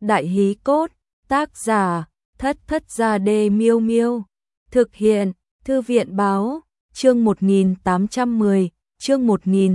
Đại hí cốt, tác giả, Thất Thất Gia Đê Miêu Miêu. Thực hiện, Thư viện báo, chương 1810, chương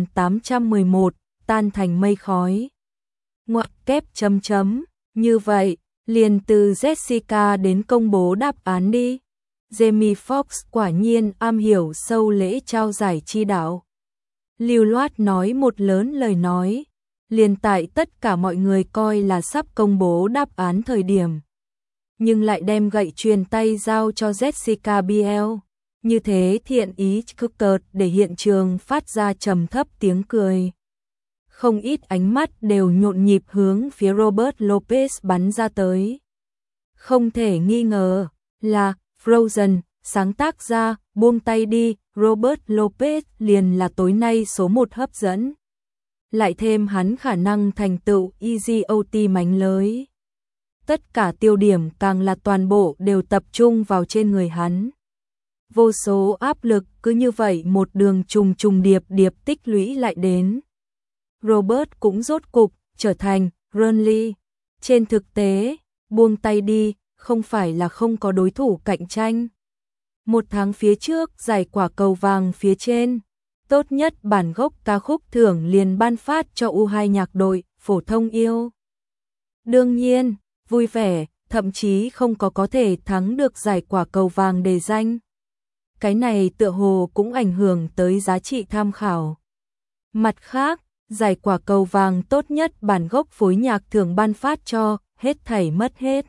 1811, tan thành mây khói. Ngoặc kép chấm chấm, như vậy, liền từ Jessica đến công bố đáp án đi. Jamie Foxx quả nhiên am hiểu sâu lễ trao giải chi đạo. Lưu loát nói một lớn lời nói, liền tại tất cả mọi người coi là sắp công bố đáp án thời điểm. Nhưng lại đem gậy truyền tay giao cho Jessica Biel. Như thế thiện ý cực cợt để hiện trường phát ra trầm thấp tiếng cười. Không ít ánh mắt đều nhộn nhịp hướng phía Robert Lopez bắn ra tới. Không thể nghi ngờ là Frozen, sáng tác ra, buông tay đi, Robert Lopez liền là tối nay số 1 hấp dẫn. Lại thêm hắn khả năng thành tựu EGOT mánh lới. Tất cả tiêu điểm càng là toàn bộ đều tập trung vào trên người hắn. Vô số áp lực cứ như vậy một đường trùng điệp tích lũy lại đến. Robert cũng rốt cục trở thành Burnley. Trên thực tế, buông tay đi, không phải là không có đối thủ cạnh tranh. Một tháng phía trước, giải quả cầu vàng phía trên, tốt nhất bản gốc ca khúc thưởng liền ban phát cho U2 nhạc đội Phổ Thông Yêu. Đương nhiên, vui vẻ, thậm chí không có thể thắng được giải quả cầu vàng đề danh. Cái này tựa hồ cũng ảnh hưởng tới giá trị tham khảo. Mặt khác, giải quả cầu vàng tốt nhất bản gốc phối nhạc thưởng ban phát cho Hết Thảy Mất Hết.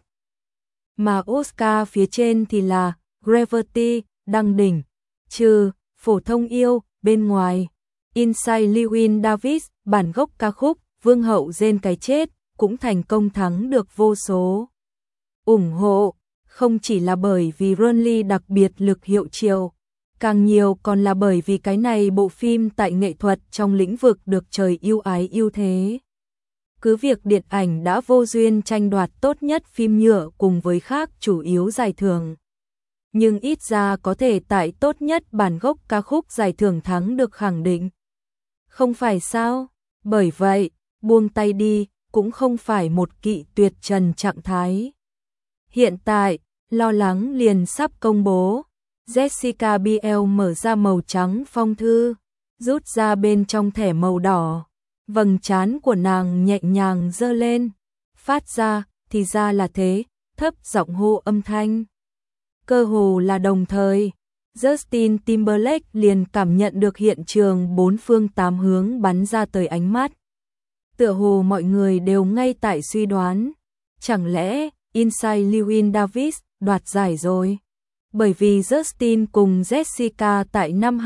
Mà Oscar phía trên thì là Gravity, đăng đỉnh, trừ Phổ Thông Yêu, bên ngoài. Inside Llewyn Davis, bản gốc ca khúc Vương hậu rên cái chết, cũng thành công thắng được vô số ủng hộ, không chỉ là bởi vì Burnley đặc biệt lực hiệu triệu, càng nhiều còn là bởi vì cái này bộ phim tại nghệ thuật trong lĩnh vực được trời yêu ái yêu thế. Cứ việc điện ảnh đã vô duyên tranh đoạt tốt nhất phim nhựa cùng với khác chủ yếu giải thưởng, nhưng ít ra có thể tại tốt nhất bản gốc ca khúc giải thưởng thắng được khẳng định. Không phải sao? Bởi vậy, buông tay đi cũng không phải một kỵ tuyệt trần trạng thái. Hiện tại, lo lắng liền sắp công bố. Jessica Biel mở ra màu trắng phong thư, rút ra bên trong thẻ màu đỏ. Vầng trán của nàng nhẹ nhàng giơ lên, phát ra, thì ra là thế, thấp giọng hô âm thanh. Cơ hồ là đồng thời, Justin Timberlake liền cảm nhận được hiện trường bốn phương tám hướng bắn ra tới ánh mắt. Tựa hồ mọi người đều ngay tại suy đoán, chẳng lẽ Inside Llewyn Davis đoạt giải rồi? Bởi vì Justin cùng Jessica tại năm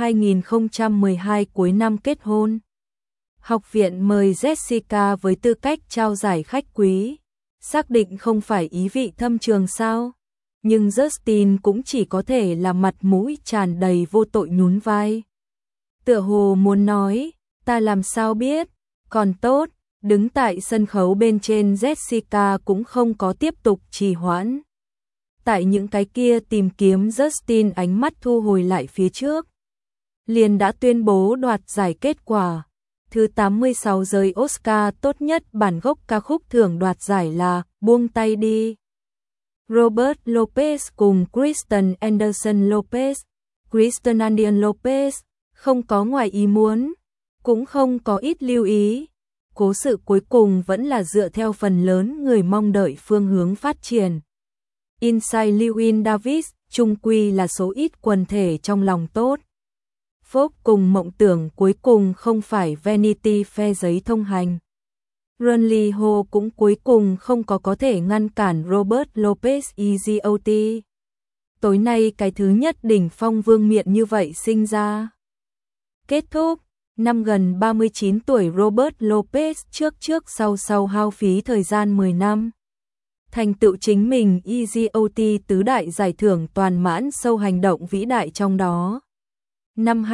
2012 cuối năm kết hôn. Học viện mời Jessica với tư cách trao giải khách quý, xác định không phải ý vị thâm trường sao? Nhưng Justin cũng chỉ có thể là mặt mũi tràn đầy vô tội nhún vai. Tựa hồ muốn nói, ta làm sao biết, còn tốt, đứng tại sân khấu bên trên Jessica cũng không có tiếp tục trì hoãn. Tại những cái kia tìm kiếm Justin ánh mắt thu hồi lại phía trước, liền đã tuyên bố đoạt giải kết quả. Thứ 86 giới Oscar tốt nhất bản gốc ca khúc thưởng đoạt giải là Buông Tay Đi. Robert Lopez cùng Kristen Anderson Lopez. Kristen Anderson Lopez không có ngoài ý muốn, cũng không có ít lưu ý. Cố sự cuối cùng vẫn là dựa theo phần lớn người mong đợi phương hướng phát triển. Inside Llewyn Davis chung quy là số ít quần thể trong lòng tốt. Phốp cùng mộng tưởng cuối cùng không phải Vanity Fair giấy thông hành. Burnley Ho cũng cuối cùng không có thể ngăn cản Robert Lopez EGOT. Tối nay cái thứ nhất đỉnh phong vương miện như vậy sinh ra. Kết thúc, năm gần 39 tuổi Robert Lopez trước sau hao phí thời gian 10 năm. Thành tựu chính mình EGOT tứ đại giải thưởng toàn mãn sâu hành động vĩ đại trong đó. Năm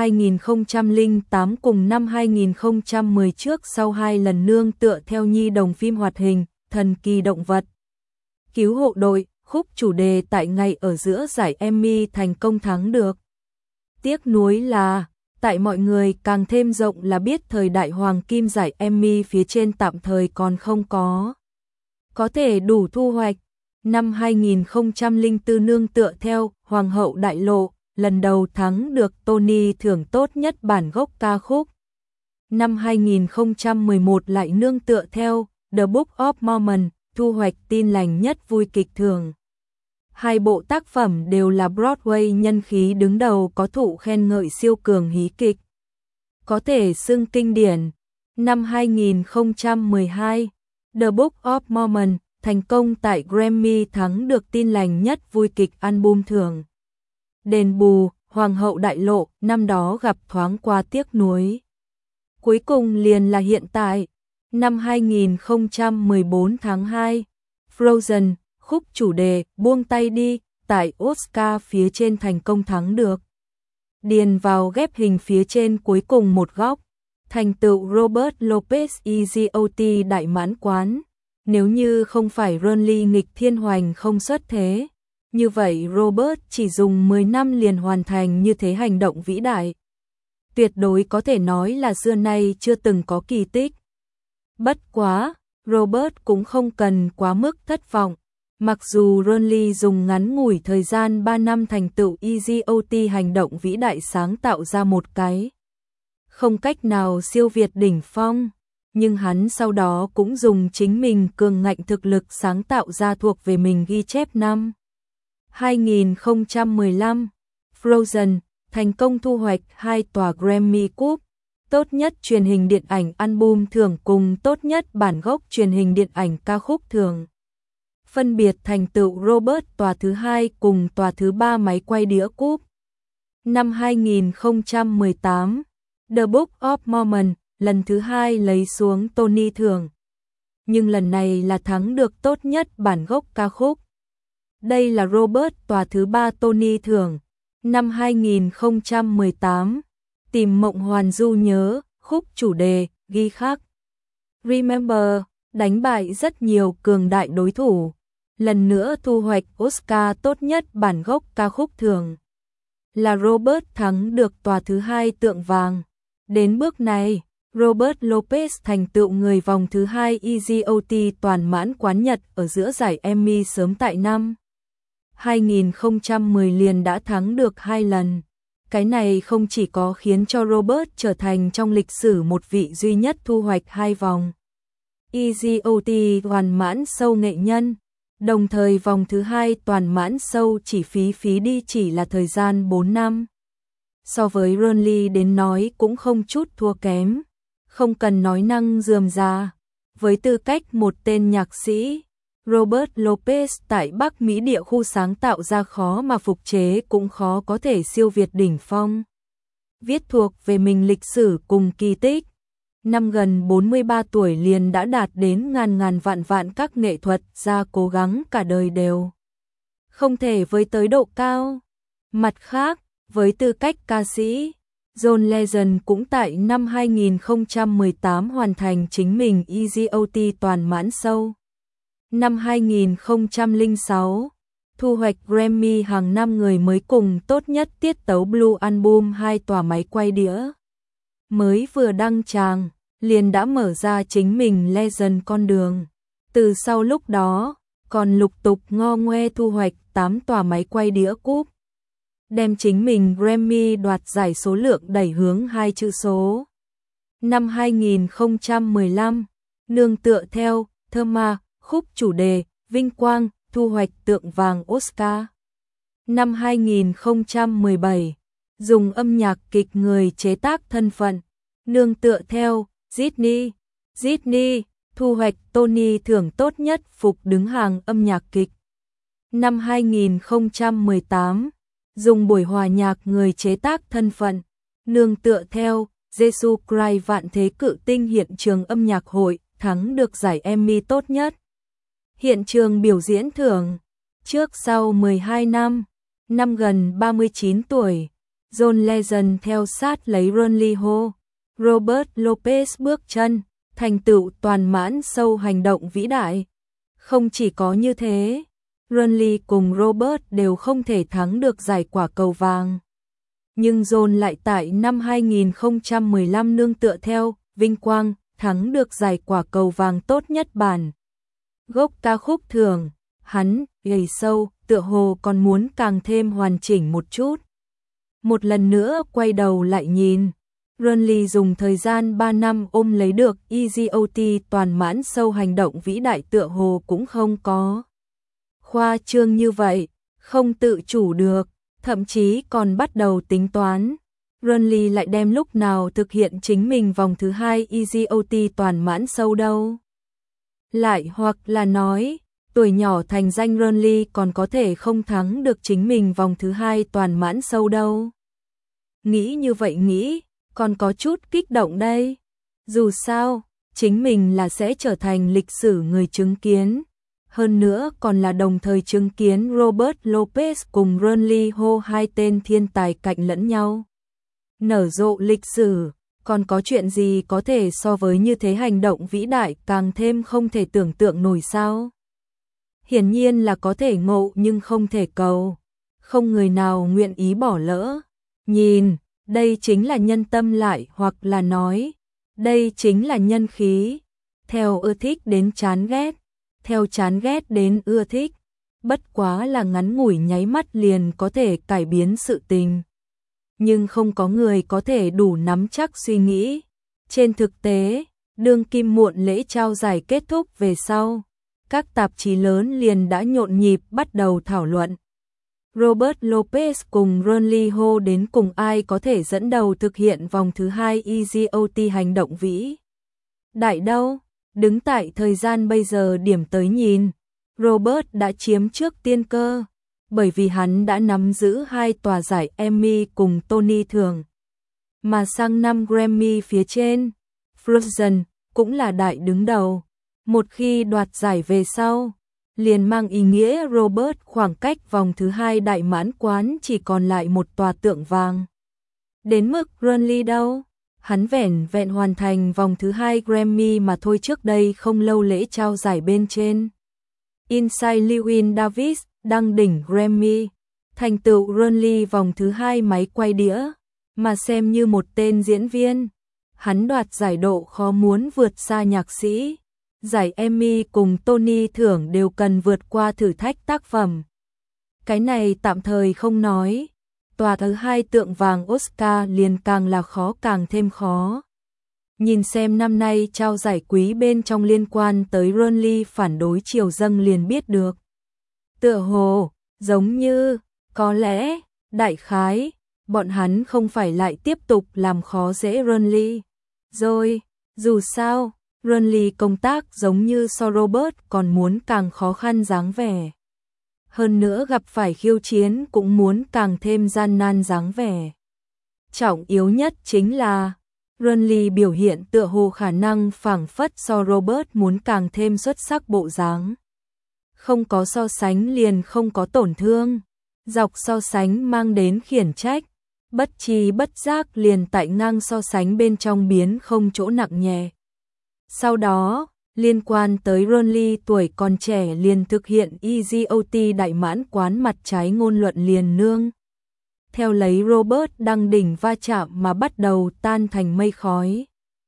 2008 cùng năm 2010 trước sau hai lần nương tựa theo nhi đồng phim hoạt hình Thần kỳ động vật. Cứu hộ đội, khúc chủ đề tại ngày ở giữa giải Emmy thành công thắng được. Tiếc nuối là, tại mọi người càng thêm rộng là biết thời đại hoàng kim giải Emmy phía trên tạm thời còn không có có thể đủ thu hoạch. Năm 2004 nương tựa theo Hoàng hậu đại lộ, lần đầu thắng được Tony thưởng tốt nhất bản gốc ca khúc. Năm 2011 lại nương tựa theo The Book of Mormon, thu hoạch tin lành nhất vui kịch thưởng. Hai bộ tác phẩm đều là Broadway nhân khí đứng đầu, có thụ khen ngợi siêu cường hí kịch, có thể xưng kinh điển. Năm 2012, The Book of Mormon thành công tại Grammy, thắng được tin lành nhất vui kịch album thưởng. Đền bù, Hoàng hậu đại lộ năm đó gặp thoáng qua tiếc nuối. Cuối cùng liền là hiện tại. Năm 2014 tháng 2, Frozen, khúc chủ đề Buông tay đi, tại Oscar phía trên thành công thắng được. Điền vào ghép hình phía trên cuối cùng một góc, thành tựu Robert Lopez EGOT đại mãn quán. Nếu như không phải Ronly nghịch thiên hoành không xuất thế, như vậy Robert chỉ dùng 10 năm liền hoàn thành như thế hành động vĩ đại. Tuyệt đối có thể nói là xưa nay chưa từng có kỳ tích. Bất quá, Robert cũng không cần quá mức thất vọng. Mặc dù Ronly dùng ngắn ngủi thời gian 3 năm thành tựu EGOT hành động vĩ đại, sáng tạo ra một cái không cách nào siêu việt đỉnh phong, nhưng hắn sau đó cũng dùng chính mình cường ngạnh thực lực sáng tạo ra thuộc về mình ghi chép. Năm 2015, Frozen thành công thu hoạch 2 tòa Grammy Cup, tốt nhất truyền hình điện ảnh album thưởng cùng tốt nhất bản gốc truyền hình điện ảnh ca khúc thưởng. Phân biệt thành tựu Robert tòa thứ 2 cùng tòa thứ 3 máy quay đĩa cúp. Năm 2018, The Book of Mormon lần thứ 2 lấy xuống Tony thưởng, nhưng lần này là thắng được tốt nhất bản gốc ca khúc. Đây là Robert tòa thứ 3 Tony thưởng. Năm 2018, Tìm mộng hoàn du nhớ, khúc chủ đề ghi khắc Remember, đánh bại rất nhiều cường đại đối thủ, lần nữa thu hoạch Oscar tốt nhất bản gốc ca khúc thưởng. Là Robert thắng được tòa thứ 2 tượng vàng. Đến bước này, Robert Lopez thành tựu người vòng thứ 2 EGOT toàn mãn quán Nhật ở giữa giải Emmy sớm tại năm 2010 liền đã thắng được 2 lần. Cái này không chỉ có khiến cho Robert trở thành trong lịch sử một vị duy nhất thu hoạch 2 vòng EGOT toàn mãn show nghệ nhân, đồng thời vòng thứ 2 toàn mãn show chỉ phí đi chỉ là thời gian 4 năm. So với Ronly đến nói cũng không chút thua kém, không cần nói năng rườm rà. Với tư cách một tên nhạc sĩ, Robert Lopez tại Bắc Mỹ địa khu sáng tạo ra khó mà phục chế cũng khó có thể siêu việt đỉnh phong. Viết thuộc về mình lịch sử cùng kỳ tích. Năm gần 43 tuổi liền đã đạt đến ngàn vạn các nghệ thuật gia cố gắng cả đời đều không thể với tới độ cao. Mặt khác, với tư cách ca sĩ, John Legend cũng tại năm 2018 hoàn thành chính mình EGOT toàn mãn show. Năm 2006, thu hoạch Grammy hàng năm người mới cùng tốt nhất tiết tấu Blue Album 2 tòa máy quay đĩa. Mới vừa đăng tràng, liền đã mở ra chính mình Legend con đường. Từ sau lúc đó, còn lục tục ngo ngoe thu hoạch 8 tòa máy quay đĩa cúp, đem chính mình Grammy đoạt giải số lượng đẩy hướng 2 chữ số. Năm 2015, nương tựa theo Thelma, khúc chủ đề Vinh Quang, thu hoạch tượng vàng Oscar. Năm 2017, dùng âm nhạc kịch người chế tác thân phận, nương tựa theo Disney, thu hoạch Tony thưởng tốt nhất phục đứng hàng âm nhạc kịch. Năm 2018, dùng buổi hòa nhạc người chế tác thân phận, nương tựa theo Jesus Christ vạn thế cự tinh hiện trường âm nhạc hội, thắng được giải Emmy tốt nhất. Hiện trường biểu diễn thưởng, trước sau 12 năm, năm gần 39 tuổi, John Legend theo sát lấy Ronly Ho, Robert Lopez bước chân, thành tựu toàn mãn show hành động vĩ đại. Không chỉ có như thế, Ronly cùng Robert đều không thể thắng được giải quả cầu vàng. Nhưng John lại tại năm 2015 nương tựa theo Vinh Quang, thắng được giải quả cầu vàng tốt nhất bản Gốc ca khúc thường, hắn, gầy sâu, tựa hồ còn muốn càng thêm hoàn chỉnh một chút. Một lần nữa quay đầu lại nhìn. Ronly dùng thời gian 3 năm ôm lấy được EGOT toàn mãn sâu hành động vĩ đại tựa hồ cũng không có. Khoa trương như vậy, không tự chủ được, thậm chí còn bắt đầu tính toán. Ronly lại đem lúc nào thực hiện chính mình vòng thứ 2 EGOT toàn mãn sâu đâu. Lại hoặc là nói, tuổi nhỏ thành danh Ronly còn có thể không thắng được chính mình vòng thứ 2 toàn mãn sâu đâu. Nghĩ như vậy nghĩ, còn có chút kích động đây. Dù sao, chính mình là sẽ trở thành lịch sử người chứng kiến. Hơn nữa còn là đồng thời chứng kiến Robert Lopez cùng Ronly Ho hai tên thiên tài cạnh lẫn nhau. Nở rộ lịch sử, còn có chuyện gì có thể so với như thế hành động vĩ đại càng thêm không thể tưởng tượng nổi sao? Hiển nhiên là có thể ngộ nhưng không thể cầu. Không người nào nguyện ý bỏ lỡ. Nhìn, đây chính là nhân tâm lại hoặc là nói, đây chính là nhân khí. Theo ưa thích đến chán ghét, theo chán ghét đến ưa thích. Bất quá là ngắn ngủi nháy mắt liền có thể cải biến sự tình. Nhưng không có người có thể đủ nắm chắc suy nghĩ. Trên thực tế, đương kim muộn lễ trao giải kết thúc về sau, các tạp chí lớn liền đã nhộn nhịp bắt đầu thảo luận. Robert Lopez cùng Ronly Ho đến cùng ai có thể dẫn đầu thực hiện vòng thứ 2 EGOT hành động vĩ đại đâu? Đứng tại thời gian bây giờ điểm tới nhìn, Robert đã chiếm trước tiên cơ, bởi vì hắn đã nắm giữ 2 tòa giải Emmy cùng Tony thưởng. Mà sang năm Grammy phía trên, Frozen cũng là đại đứng đầu. Một khi đoạt giải về sau, liền mang ý nghĩa Robert khoảng cách vòng thứ 2 đại mãn quán chỉ còn lại một tòa tượng vàng. Đến mức Ronly đâu? Hắn vẻn vẹn hoàn thành vòng thứ 2 Grammy mà thôi. Trước đây không lâu lễ trao giải bên trên, Inside Llewyn Davis đăng đỉnh Grammy, thành tựu Ronly vòng thứ 2 máy quay đĩa, mà xem như một tên diễn viên, hắn đoạt giải độ khó muốn vượt xa nhạc sĩ. Giải Emmy cùng Tony thưởng đều cần vượt qua thử thách tác phẩm. Cái này tạm thời không nói, tòa thứ 2 tượng vàng Oscar liền càng là khó càng thêm khó. Nhìn xem năm nay trao giải quý bên trong liên quan tới Ronly phản đối triều dâng liền biết được. Tựa hồ, giống như, có lẽ, đại khái, bọn hắn không phải lại tiếp tục làm khó dễ Ronly. Rồi, dù sao, Ronly công tác giống như so Robert còn muốn càng khó khăn dáng vẻ. Hơn nữa gặp phải khiêu chiến cũng muốn càng thêm gian nan dáng vẻ. Trọng yếu nhất chính là Ronly biểu hiện tựa hồ khả năng phảng phất so Robert muốn càng thêm xuất sắc bộ dáng. Không có so sánh liền không có tổn thương. Dọc so sánh mang đến khiển trách. Bất tri bất giác liền tại ngang so sánh bên trong biến không chỗ nặng nhẹ. Sau đó, liên quan tới Ronly tuổi còn trẻ liền thực hiện EGOT đại mãn quán mặt trái ngôn luận liền nương. Theo lấy Robert đăng đỉnh va chạm mà bắt đầu tan thành mây khói.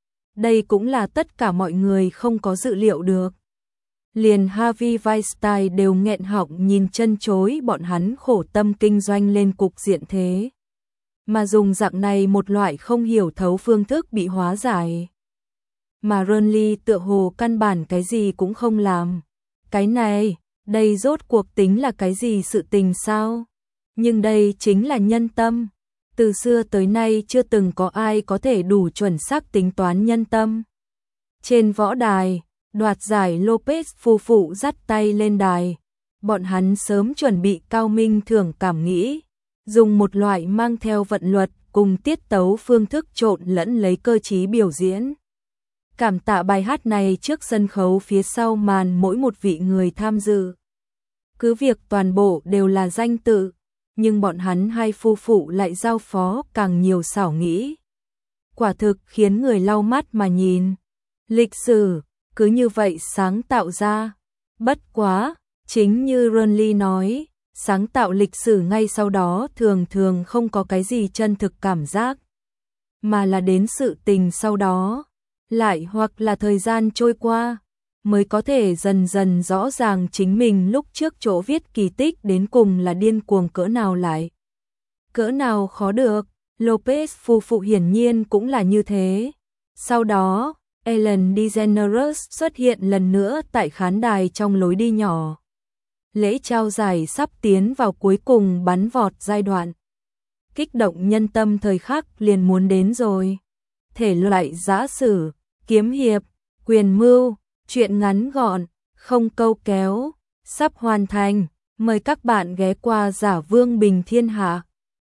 Đây cũng là tất cả mọi người không có dự liệu được. Liền Harvey Weinstein đều nghẹn họng nhìn chân chối bọn hắn khổ tâm kinh doanh lên cục diện thế. Mà dùng dạng này một loại không hiểu thấu phương thức bị hóa giải. Mà Ronly tựa hồ căn bản cái gì cũng không làm. Cái này, đây rốt cuộc tính là cái gì sự tình sao? Nhưng đây chính là nhân tâm. Từ xưa tới nay chưa từng có ai có thể đủ chuẩn xác tính toán nhân tâm. Trên võ đài, đoạt giải Lopez phu phụ dắt tay lên đài. Bọn hắn sớm chuẩn bị cao minh thưởng cảm nghĩ. Dùng một loại mang theo vận luật cùng tiết tấu phương thức trộn lẫn lấy cơ trí biểu diễn. Cảm tạ bài hát này trước sân khấu phía sau màn mỗi một vị người tham dự. Cứ việc toàn bộ đều là danh tự, nhưng bọn hắn hai phu phụ lại giao phó càng nhiều xảo nghĩ. Quả thực khiến người lau mắt mà nhìn. Lịch sử, cứ như vậy sáng tạo ra. Bất quá, chính như Ronly nói, sáng tạo lịch sử ngay sau đó thường thường không có cái gì chân thực cảm giác. Mà là đến sự tình sau đó. Lại hoặc là thời gian trôi qua, mới có thể dần dần rõ ràng chính mình lúc trước chỗ viết kỳ tích đến cùng là điên cuồng cỡ nào lại. Cỡ nào khó được, Lopez phu phụ hiển nhiên cũng là như thế. Sau đó, Ellen DeGeneres xuất hiện lần nữa tại khán đài trong lối đi nhỏ. Lễ trao giải sắp tiến vào cuối cùng bắn vọt giai đoạn. Kích động nhân tâm thời khắc liền muốn đến rồi. Thể loại giã sử, kiếm hiệp, quyền mưu, truyện ngắn gọn, không câu kéo, sắp hoàn thành. Mời các bạn ghé qua Giả Vương Bình Thiên Hạ.